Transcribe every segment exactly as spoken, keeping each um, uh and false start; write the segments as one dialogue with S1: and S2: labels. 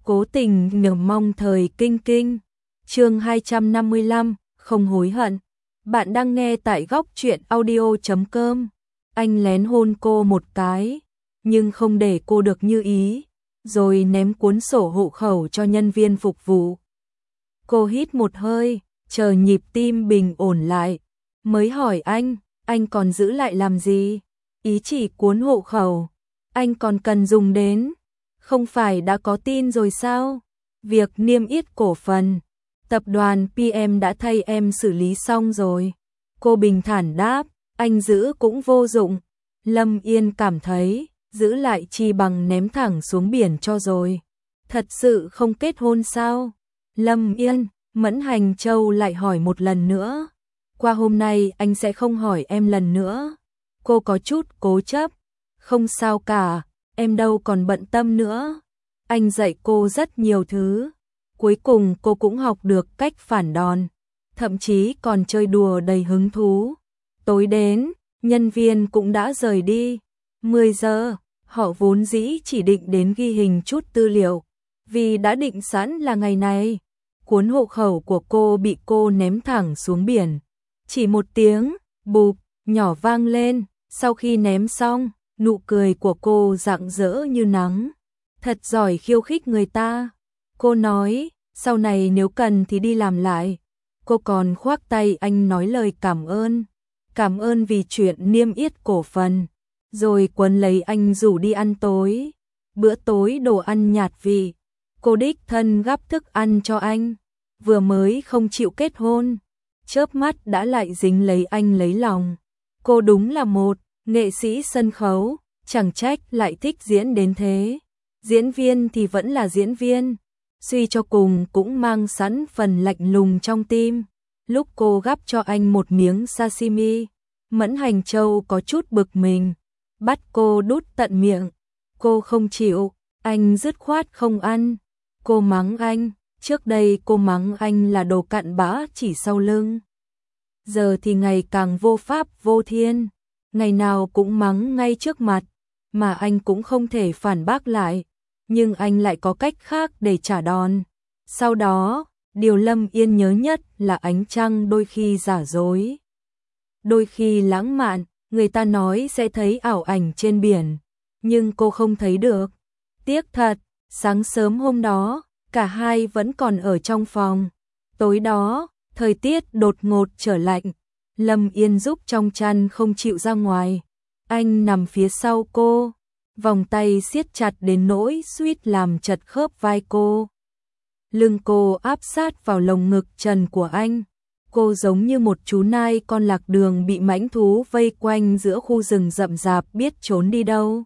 S1: Cố tình nhờ mong thời kinh kinh. Chương hai trăm năm mươi lăm, không hối hận. Bạn đang nghe tại góc truyện audio chấm com. Anh lén hôn cô một cái, nhưng không để cô được như ý, rồi ném cuốn sổ hộ khẩu cho nhân viên phục vụ. Cô hít một hơi, chờ nhịp tim bình ổn lại, mới hỏi anh, anh còn giữ lại làm gì? Ý chỉ cuốn hộ khẩu, anh còn cần dùng đến, không phải đã có tin rồi sao? Việc niêm yết cổ phần, tập đoàn pê em đã thay em xử lý xong rồi. Cô bình thản đáp, anh giữ cũng vô dụng. Lâm Yên cảm thấy, giữ lại chi bằng ném thẳng xuống biển cho rồi. Thật sự không kết hôn sao? Lâm Yên, Mẫn Hành Châu lại hỏi một lần nữa. Qua hôm nay anh sẽ không hỏi em lần nữa. Cô có chút cố chấp. Không sao cả, em đâu còn bận tâm nữa. Anh dạy cô rất nhiều thứ. Cuối cùng cô cũng học được cách phản đòn. Thậm chí còn chơi đùa đầy hứng thú. Tối đến, nhân viên cũng đã rời đi. mười giờ, họ vốn dĩ chỉ định đến ghi hình chút tư liệu. Vì đã định sẵn là ngày này. Cuốn hộ khẩu của cô bị cô ném thẳng xuống biển. Chỉ một tiếng, bụp, nhỏ vang lên. Sau khi ném xong, nụ cười của cô rạng rỡ như nắng. Thật giỏi khiêu khích người ta. Cô nói, sau này nếu cần thì đi làm lại. Cô còn khoác tay anh nói lời cảm ơn. Cảm ơn vì chuyện niêm yết cổ phần. Rồi quấn lấy anh rủ đi ăn tối. Bữa tối đồ ăn nhạt vị. Cô đích thân gắp thức ăn cho anh. Vừa mới không chịu kết hôn, chớp mắt đã lại dính lấy anh lấy lòng. Cô đúng là một nghệ sĩ sân khấu, chẳng trách lại thích diễn đến thế. Diễn viên thì vẫn là diễn viên, suy cho cùng cũng mang sẵn phần lạnh lùng trong tim. Lúc cô gắp cho anh một miếng sashimi, Mẫn Hành Châu có chút bực mình, bắt cô đút tận miệng. Cô không chịu, anh dứt khoát không ăn. Cô mắng anh, trước đây cô mắng anh là đồ cặn bã chỉ sau lưng. Giờ thì ngày càng vô pháp vô thiên, ngày nào cũng mắng ngay trước mặt, mà anh cũng không thể phản bác lại, nhưng anh lại có cách khác để trả đòn. Sau đó, điều Lâm Yên nhớ nhất là ánh trăng đôi khi giả dối, đôi khi lãng mạn, người ta nói sẽ thấy ảo ảnh trên biển, nhưng cô không thấy được. Tiếc thật, sáng sớm hôm đó, cả hai vẫn còn ở trong phòng. Tối đó, thời tiết đột ngột trở lạnh. Lâm Yên giúp trong chăn không chịu ra ngoài. Anh nằm phía sau cô, vòng tay siết chặt đến nỗi suýt làm chật khớp vai cô. Lưng cô áp sát vào lồng ngực trần của anh. Cô giống như một chú nai con lạc đường bị mãnh thú vây quanh giữa khu rừng rậm rạp biết trốn đi đâu.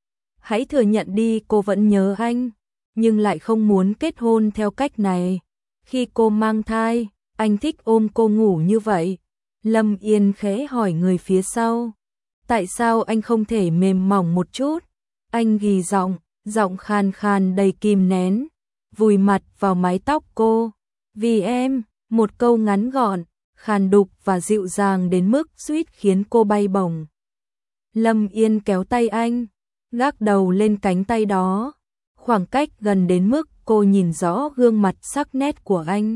S1: Hãy thừa nhận đi, cô vẫn nhớ anh, nhưng lại không muốn kết hôn theo cách này. Khi cô mang thai, anh thích ôm cô ngủ như vậy. Lâm Yên khẽ hỏi người phía sau, tại sao anh không thể mềm mỏng một chút? Anh ghi giọng, giọng khàn khàn đầy kìm nén, vùi mặt vào mái tóc cô. Vì em, một câu ngắn gọn, khàn đục và dịu dàng đến mức suýt khiến cô bay bổng. Lâm Yên kéo tay anh, gác đầu lên cánh tay đó. Khoảng cách gần đến mức cô nhìn rõ gương mặt sắc nét của anh.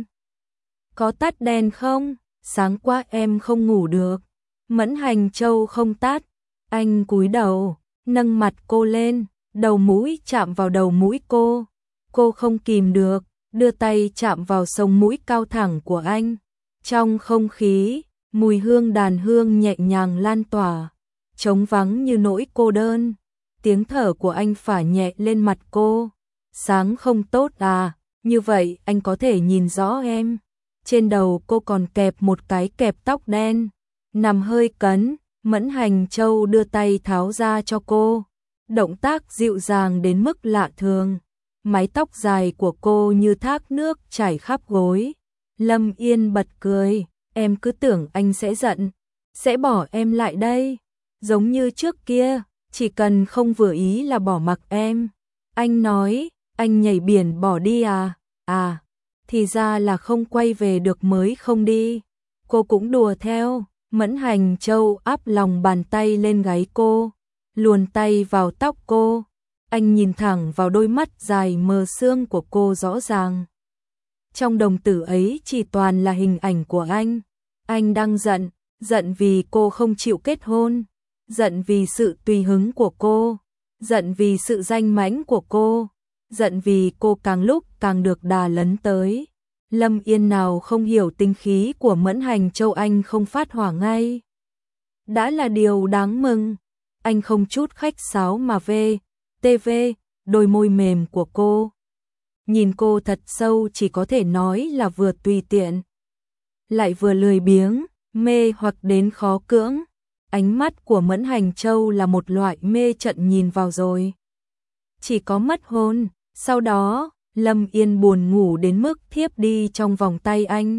S1: Có tắt đèn không? Sáng quá em không ngủ được. Mẫn Hành Châu không tắt. Anh cúi đầu, nâng mặt cô lên, đầu mũi chạm vào đầu mũi cô. Cô không kìm được, đưa tay chạm vào sống mũi cao thẳng của anh. Trong không khí, mùi hương đàn hương nhẹ nhàng lan tỏa, trống vắng như nỗi cô đơn. Tiếng thở của anh phả nhẹ lên mặt cô. Sáng không tốt à, như vậy anh có thể nhìn rõ em. Trên đầu cô còn kẹp một cái kẹp tóc đen. Nằm hơi cấn, Mẫn Hành Châu đưa tay tháo ra cho cô. Động tác dịu dàng đến mức lạ thường. Mái tóc dài của cô như thác nước chảy khắp gối. Lâm Yên bật cười, em cứ tưởng anh sẽ giận, sẽ bỏ em lại đây. Giống như trước kia, chỉ cần không vừa ý là bỏ mặc em. Anh nói, anh nhảy biển bỏ đi à? À, thì ra là không quay về được mới không đi. Cô cũng đùa theo. Mẫn Hành Châu áp lòng bàn tay lên gáy cô, luồn tay vào tóc cô. Anh nhìn thẳng vào đôi mắt dài mờ sương của cô rõ ràng. Trong đồng tử ấy chỉ toàn là hình ảnh của anh. Anh đang giận, giận vì cô không chịu kết hôn, giận vì sự tùy hứng của cô, giận vì sự danh mãnh của cô, giận vì cô càng lúc càng được đà lấn tới. Lâm Yên nào không hiểu tính khí của Mẫn Hành Châu, anh không phát hỏa ngay đã là điều đáng mừng. Anh không chút khách sáo mà về tê vê đôi môi mềm của cô. Nhìn cô thật sâu, chỉ có thể nói là vừa tùy tiện, lại vừa lười biếng, mê hoặc đến khó cưỡng. Ánh mắt của Mẫn Hành Châu là một loại mê trận, nhìn vào rồi chỉ có mất hồn. Sau đó, Lâm Yên buồn ngủ đến mức thiếp đi trong vòng tay anh.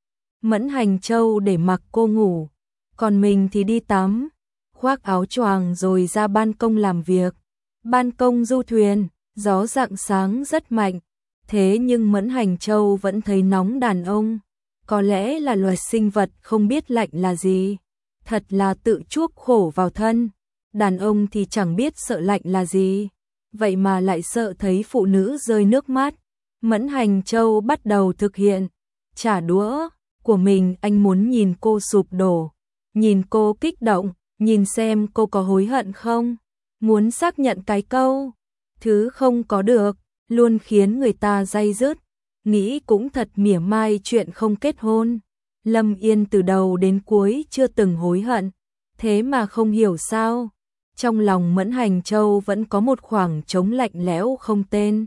S1: Mẫn Hành Châu để mặc cô ngủ, còn mình thì đi tắm, khoác áo choàng rồi ra ban công làm việc. Ban công du thuyền, gió rạng sáng rất mạnh, thế nhưng Mẫn Hành Châu vẫn thấy nóng đàn ông. Có lẽ là loài sinh vật không biết lạnh là gì, thật là tự chuốc khổ vào thân. Đàn ông thì chẳng biết sợ lạnh là gì, vậy mà lại sợ thấy phụ nữ rơi nước mắt. Mẫn Hành Châu bắt đầu thực hiện trả đũa của mình, anh muốn nhìn cô sụp đổ, nhìn cô kích động, nhìn xem cô có hối hận không, muốn xác nhận cái câu thứ không có được luôn khiến người ta day dứt. Nghĩ cũng thật mỉa mai chuyện không kết hôn. Lâm Yên từ đầu đến cuối chưa từng hối hận, thế mà không hiểu sao trong lòng Mẫn Hành Châu vẫn có một khoảng trống lạnh lẽo không tên.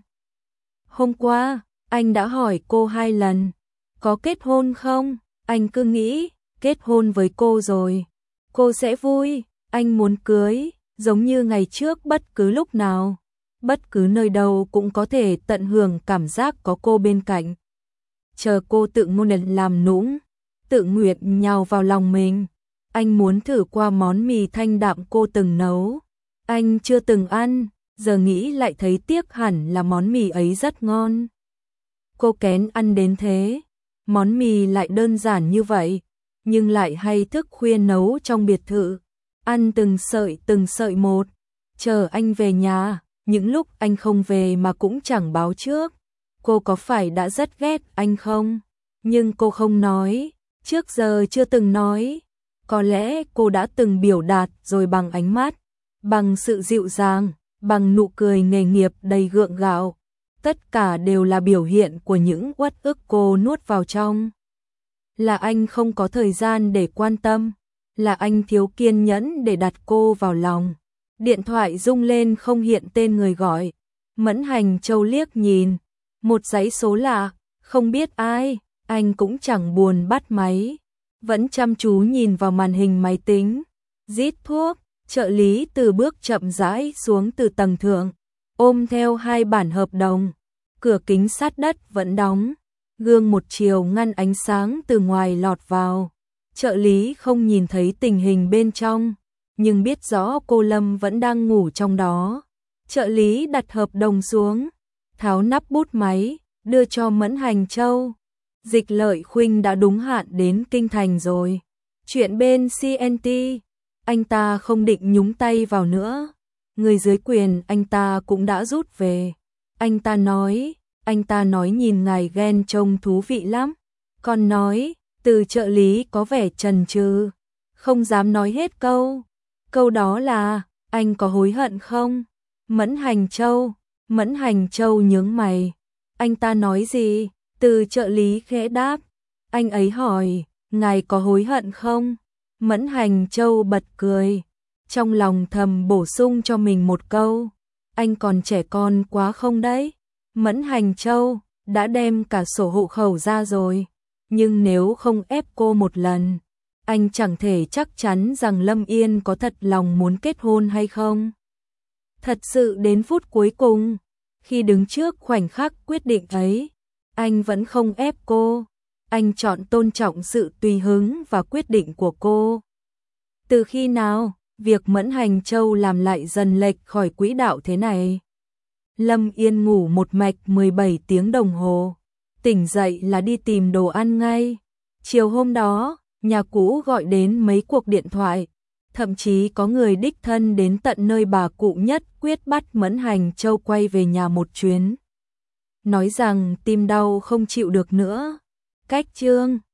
S1: Hôm qua, anh đã hỏi cô hai lần, có kết hôn không? Anh cứ nghĩ, kết hôn với cô rồi, cô sẽ vui, anh muốn cưới, giống như ngày trước bất cứ lúc nào, bất cứ nơi đâu cũng có thể tận hưởng cảm giác có cô bên cạnh. Chờ cô tự ngôn làm nũng, tự nguyện nhào vào lòng mình. Anh muốn thử qua món mì thanh đạm cô từng nấu. Anh chưa từng ăn, giờ nghĩ lại thấy tiếc, hẳn là món mì ấy rất ngon. Cô kén ăn đến thế, món mì lại đơn giản như vậy, nhưng lại hay thức khuya nấu trong biệt thự, ăn từng sợi từng sợi một, chờ anh về nhà, những lúc anh không về mà cũng chẳng báo trước. Cô có phải đã rất ghét anh không? Nhưng cô không nói, trước giờ chưa từng nói. Có lẽ cô đã từng biểu đạt rồi bằng ánh mắt, bằng sự dịu dàng, bằng nụ cười nghề nghiệp đầy gượng gạo. Tất cả đều là biểu hiện của những uất ức cô nuốt vào trong. Là anh không có thời gian để quan tâm, là anh thiếu kiên nhẫn để đặt cô vào lòng. Điện thoại rung lên không hiện tên người gọi. Mẫn Hành Châu liếc nhìn, một dãy số lạ, không biết ai, anh cũng chẳng buồn bắt máy, vẫn chăm chú nhìn vào màn hình máy tính. Rít thuốc, trợ lý từ bước chậm rãi xuống từ tầng thượng, ôm theo hai bản hợp đồng. Cửa kính sát đất vẫn đóng, gương một chiều ngăn ánh sáng từ ngoài lọt vào. Trợ lý không nhìn thấy tình hình bên trong, nhưng biết rõ cô Lâm vẫn đang ngủ trong đó. Trợ lý đặt hợp đồng xuống, tháo nắp bút máy, đưa cho Mẫn Hành Châu. Dịch Lợi Khuynh đã đúng hạn đến Kinh Thành rồi. Chuyện bên xê en tê, anh ta không định nhúng tay vào nữa. Người dưới quyền anh ta cũng đã rút về. Anh ta nói, anh ta nói nhìn ngài ghen trông thú vị lắm. Còn nói, từ trợ lý có vẻ chần chừ, không dám nói hết câu. Câu đó là, anh có hối hận không? Mẫn Hành Châu, Mẫn Hành Châu nhướng mày. Anh ta nói gì? Từ trợ lý khẽ đáp. Anh ấy hỏi, ngài có hối hận không? Mẫn Hành Châu bật cười, trong lòng thầm bổ sung cho mình một câu. Anh còn trẻ con quá không đấy? Mẫn Hành Châu đã đem cả sổ hộ khẩu ra rồi, nhưng nếu không ép cô một lần, anh chẳng thể chắc chắn rằng Lâm Yên có thật lòng muốn kết hôn hay không. Thật sự đến phút cuối cùng, khi đứng trước khoảnh khắc quyết định ấy, anh vẫn không ép cô. Anh chọn tôn trọng sự tùy hứng và quyết định của cô. Từ khi nào, việc Mẫn Hành Châu làm lại dần lệch khỏi quỹ đạo thế này? Lâm Yên ngủ một mạch mười bảy tiếng đồng hồ, tỉnh dậy là đi tìm đồ ăn ngay. Chiều hôm đó, nhà cũ gọi đến mấy cuộc điện thoại, thậm chí có người đích thân đến tận nơi bà cụ nhất quyết bắt Mẫn Hành Châu quay về nhà một chuyến. Nói rằng tim đau không chịu được nữa. Cách chương